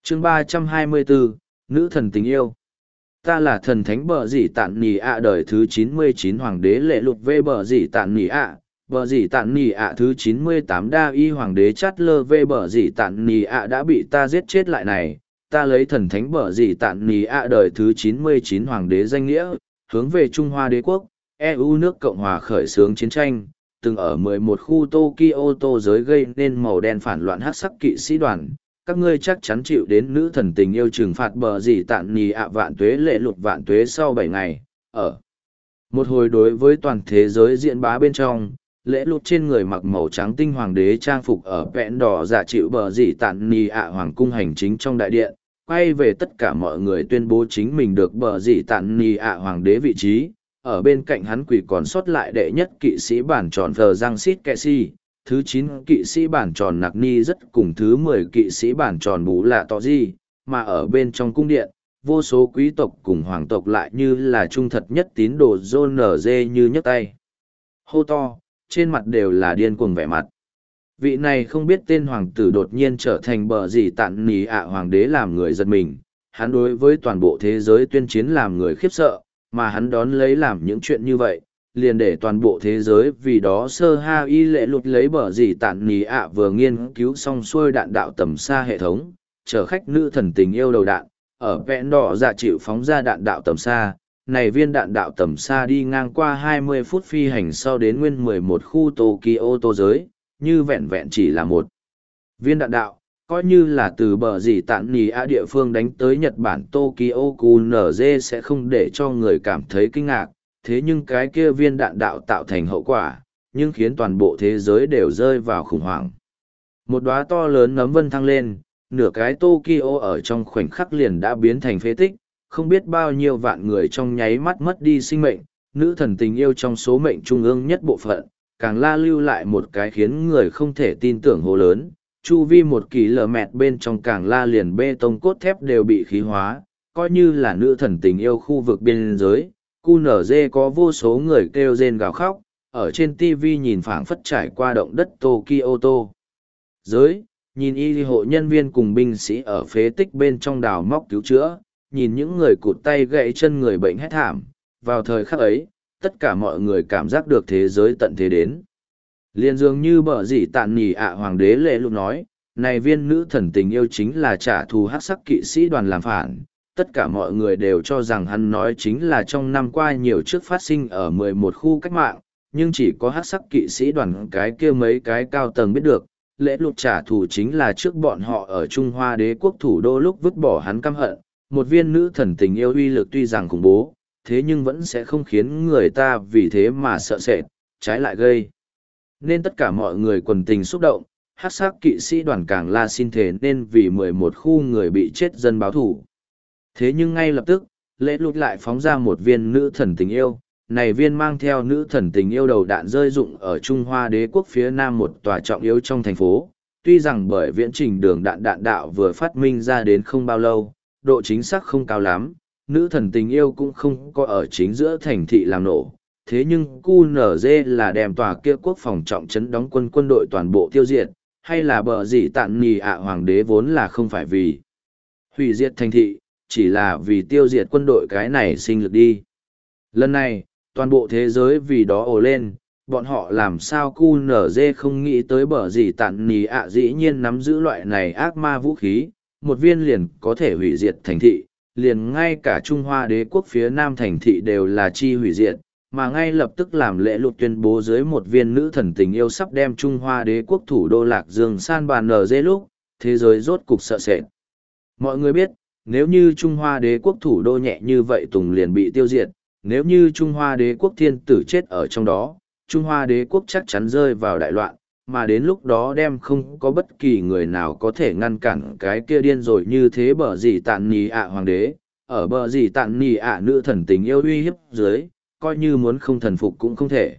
chương 324, nữ thần tình yêu. Ta là thần thánh bờ dĩ tạn nì ạ đời thứ 99 hoàng đế lệ lục vê bờ dĩ tạn nì ạ. Bờ dĩ tạn nì ạ thứ 98 đa y hoàng đế chát lơ vê bờ dĩ tạn nì ạ đã bị ta giết chết lại này. Ta lấy thần thánh bờ dĩ tạn nì ạ đời thứ 99 hoàng đế danh nghĩa, hướng về Trung Hoa đế quốc, EU nước Cộng hòa khởi xướng chiến tranh, từng ở 11 khu Tokyo tô giới gây nên màu đen phản loạn hắc sắc kỵ sĩ đoàn. Các ngươi chắc chắn chịu đến nữ thần tình yêu trừng phạt bờ dĩ tạn nì ạ vạn tuế lệ lụt vạn tuế sau 7 ngày. Ở một hồi đối với toàn thế giới diễn bá bên trong, lễ lụt trên người mặc màu trắng tinh hoàng đế trang phục ở vẹn đỏ giả chịu bờ dĩ tạn nì ạ hoàng cung hành chính trong đại điện, quay về tất cả mọi người tuyên bố chính mình được bờ dĩ tạn nì ạ hoàng đế vị trí. Ở bên cạnh hắn quỷ còn sót lại đệ nhất kỵ sĩ bản tròn thờ giang xít kệ si, thứ 9 kỵ sĩ bản tròn nặc ni rất cùng thứ 10 kỵ sĩ bản tròn bú lạ tỏ gì, mà ở bên trong cung điện, vô số quý tộc cùng hoàng tộc lại như là trung thật nhất tín đồ John NG như nhấc tay. Hô to, trên mặt đều là điên cuồng vẻ mặt. Vị này không biết tên hoàng tử đột nhiên trở thành bờ dĩ tạn nì ạ hoàng đế làm người giật mình, hắn đối với toàn bộ thế giới tuyên chiến làm người khiếp sợ, mà hắn đón lấy làm những chuyện như vậy, liền để toàn bộ thế giới vì đó sơ ha y lệ lụt lấy bờ dĩ tạn nì ạ vừa nghiên cứu xong xuôi đạn đạo tầm xa hệ thống, chở khách nữ thần tình yêu đầu đạn, ở vẹn đỏ dạ chịu phóng ra đạn đạo tầm xa. Này viên đạn đạo tầm xa đi ngang qua 20 phút phi hành sau đến nguyên 11 khu Tokyo tô giới, như vẹn vẹn chỉ là một viên đạn đạo, coi như là từ bờ dĩ tạn nì ạ địa phương đánh tới Nhật Bản Tokyo QNZ sẽ không để cho người cảm thấy kinh ngạc, thế nhưng cái kia viên đạn đạo tạo thành hậu quả, nhưng khiến toàn bộ thế giới đều rơi vào khủng hoảng. Một đóa to lớn nấm vân thăng lên, nửa cái Tokyo ở trong khoảnh khắc liền đã biến thành phế tích, không biết bao nhiêu vạn người trong nháy mắt mất đi sinh mệnh, nữ thần tình yêu trong số mệnh trung ương nhất bộ phận, càng la lưu lại một cái khiến người không thể tin tưởng hố lớn, chu vi 1 km bên trong càng la liền bê tông cốt thép đều bị khí hóa, coi như là nữ thần tình yêu khu vực biên giới. QNZ có vô số người kêu rên gào khóc, ở trên TV nhìn phảng phất trải qua động đất Tokyo tô giới, nhìn y hộ nhân viên cùng binh sĩ ở phế tích bên trong đào móc cứu chữa, nhìn những người cụt tay gãy chân người bệnh hét thảm. Vào thời khắc ấy, tất cả mọi người cảm giác được thế giới tận thế đến. Liên dường như bờ dĩ tạn nì ạ hoàng đế lệ lục nói, này viên nữ thần tình yêu chính là trả thù hắc sắc kỵ sĩ đoàn làm phản. Tất cả mọi người đều cho rằng hắn nói chính là trong năm qua nhiều trước phát sinh ở 11 khu cách mạng, nhưng chỉ có hắc sắc kỵ sĩ đoàn cái kia mấy cái cao tầng biết được, lễ lục trả thù chính là trước bọn họ ở Trung Hoa đế quốc thủ đô lúc vứt bỏ hắn căm hận. Một viên nữ thần tình yêu uy lực tuy rằng khủng bố, thế nhưng vẫn sẽ không khiến người ta vì thế mà sợ sệt, trái lại gây nên tất cả mọi người quần tình xúc động. Hắc sắc kỵ sĩ đoàn càng la xin thề nên vì 11 khu người bị chết dân báo thủ. Thế nhưng ngay lập tức, lễ lụt lại phóng ra một viên nữ thần tình yêu. Này viên mang theo nữ thần tình yêu đầu đạn rơi rụng ở Trung Hoa đế quốc phía nam một tòa trọng yếu trong thành phố. Tuy rằng bởi viễn trình đường đạn đạo vừa phát minh ra đến không bao lâu, độ chính xác không cao lắm, nữ thần tình yêu cũng không có ở chính giữa thành thị làm nổ. Thế nhưng QNZ là đem tòa kia quốc phòng trọng trấn đóng quân đội toàn bộ tiêu diệt, hay là bờ dĩ tạn nì ạ hoàng đế vốn là không phải vì hủy diệt thành thị, chỉ là vì tiêu diệt quân đội cái này sinh lực đi. Lần này, toàn bộ thế giới vì đó ồ lên, bọn họ làm sao QNZ không nghĩ tới bờ dĩ tạn nì ạ dĩ nhiên nắm giữ loại này ác ma vũ khí, một viên liền có thể hủy diệt thành thị, liền ngay cả Trung Hoa đế quốc phía nam thành thị đều là chi hủy diệt, mà ngay lập tức làm lễ lụt tuyên bố dưới một viên nữ thần tình yêu sắp đem Trung Hoa đế quốc thủ đô Lạc Dương san bàn nở dê lúc, thế giới rốt cục sợ sệt. Mọi người biết, nếu như Trung Hoa đế quốc thủ đô nhẹ như vậy Tùng liền bị tiêu diệt, nếu như Trung Hoa đế quốc thiên tử chết ở trong đó, Trung Hoa đế quốc chắc chắn rơi vào đại loạn, mà đến lúc đó đem không có bất kỳ người nào có thể ngăn cản cái kia điên rồi như thế bờ dĩ tạn nì ạ hoàng đế, ở bờ dĩ tạn nì ạ nữ thần tình yêu uy hiếp dưới, coi như muốn không thần phục cũng không thể.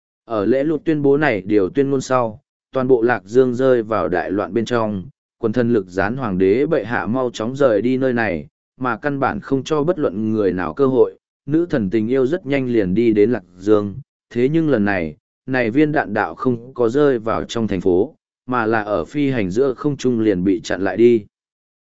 Ở lễ lụt tuyên bố này điều tuyên ngôn sau, toàn bộ Lạc Dương rơi vào đại loạn bên trong, quần thần lực gián hoàng đế bệ hạ mau chóng rời đi nơi này, mà căn bản không cho bất luận người nào cơ hội, nữ thần tình yêu rất nhanh liền đi đến Lạc Dương, thế nhưng lần này, này viên đạn đạo không có rơi vào trong thành phố, mà là ở phi hành giữa không trung liền bị chặn lại đi.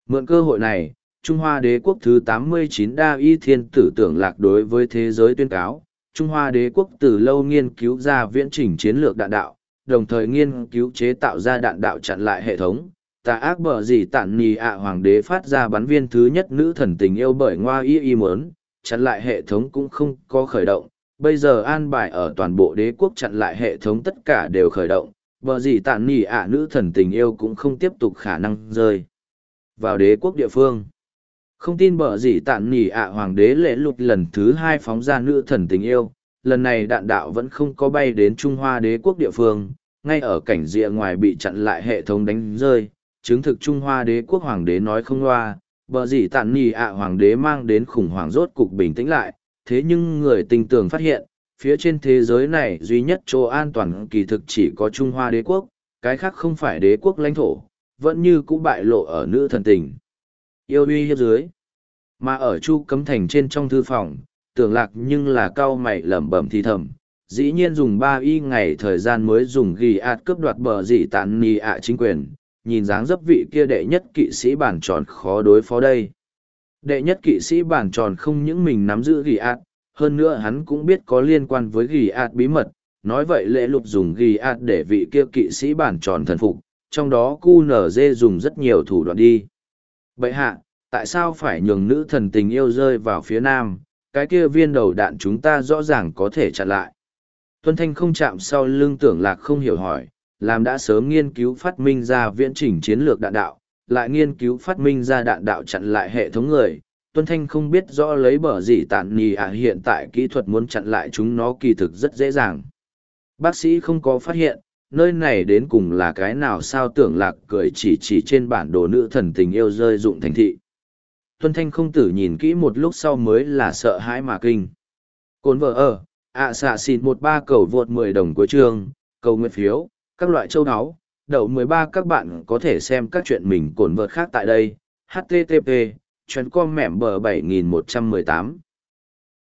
Mượn cơ hội này, Trung Hoa đế quốc thứ 89 Đa Y Thiên Tử Tưởng Lạc đối với thế giới tuyên cáo, Trung Hoa đế quốc từ lâu nghiên cứu ra viễn trình chiến lược đạn đạo, đồng thời nghiên cứu chế tạo ra đạn đạo chặn lại hệ thống. Tà ác bờ gì tản nì ạ hoàng đế phát ra bắn viên thứ nhất nữ thần tình yêu bởi ngoa y muốn, chặn lại hệ thống cũng không có khởi động. Bây giờ an bài ở toàn bộ đế quốc chặn lại hệ thống tất cả đều khởi động, bờ gì tản nì ạ nữ thần tình yêu cũng không tiếp tục khả năng rơi vào đế quốc địa phương. Không tin bờ gì tản nỉ ạ hoàng đế lễ lụt lần thứ hai phóng ra nữ thần tình yêu, lần này đạn đạo vẫn không có bay đến Trung Hoa đế quốc địa phương, ngay ở cảnh rìa ngoài bị chặn lại hệ thống đánh rơi, chứng thực Trung Hoa đế quốc hoàng đế nói không loa, bờ gì tản nỉ ạ hoàng đế mang đến khủng hoảng rốt cục bình tĩnh lại, thế nhưng người tinh tường phát hiện, phía trên thế giới này duy nhất chỗ an toàn kỳ thực chỉ có Trung Hoa đế quốc, cái khác không phải đế quốc lãnh thổ, vẫn như cũ bại lộ ở nữ thần tình yêu uy hiếp dưới. Mà ở Chu Cấm Thành trên trong thư phòng, Tưởng Lạc nhưng là cao mày lẩm bẩm thì thầm, dĩ nhiên dùng 3 ngày thời gian mới dùng ghi ạt cướp đoạt bờ dị tàn nì ạ chính quyền, nhìn dáng dấp vị kia đệ nhất kỵ sĩ bản tròn khó đối phó đây. Đệ nhất kỵ sĩ bản tròn không những mình nắm giữ ghi ạt, hơn nữa hắn cũng biết có liên quan với ghi ạt bí mật, nói vậy lễ lục dùng ghi ạt để vị kia kỵ sĩ bản tròn thần phục, trong đó QNZ dùng rất nhiều thủ đoạn đi. Bậy hạ, tại sao phải nhường nữ thần tình yêu rơi vào phía nam, cái kia viên đầu đạn chúng ta rõ ràng có thể chặn lại. Tuân Thanh không chạm sau lưng Tưởng Lạc không hiểu hỏi, làm đã sớm nghiên cứu phát minh ra viễn trình chiến lược đạn đạo, lại nghiên cứu phát minh ra đạn đạo chặn lại hệ thống người. Tuân Thanh không biết rõ lấy bờ gì tản nì ạ hiện tại kỹ thuật muốn chặn lại chúng nó kỳ thực rất dễ dàng. Bác sĩ không có phát hiện, nơi này đến cùng là cái nào sao Tưởng Lạc cười chỉ trên bản đồ nữ thần tình yêu rơi dụng thành thị. Tuân Thanh không tử nhìn kỹ một lúc sau mới là sợ hãi mà kinh. Cồn vợ ở, xạ xịt 13 cầu vượt 10 đồng cuối chương, cầu nguyện phiếu, các loại châu áo, đậu 13 các bạn có thể xem các chuyện mình cồn vợt khác tại đây. HTTP, chuyến com mẻm bờ 7118.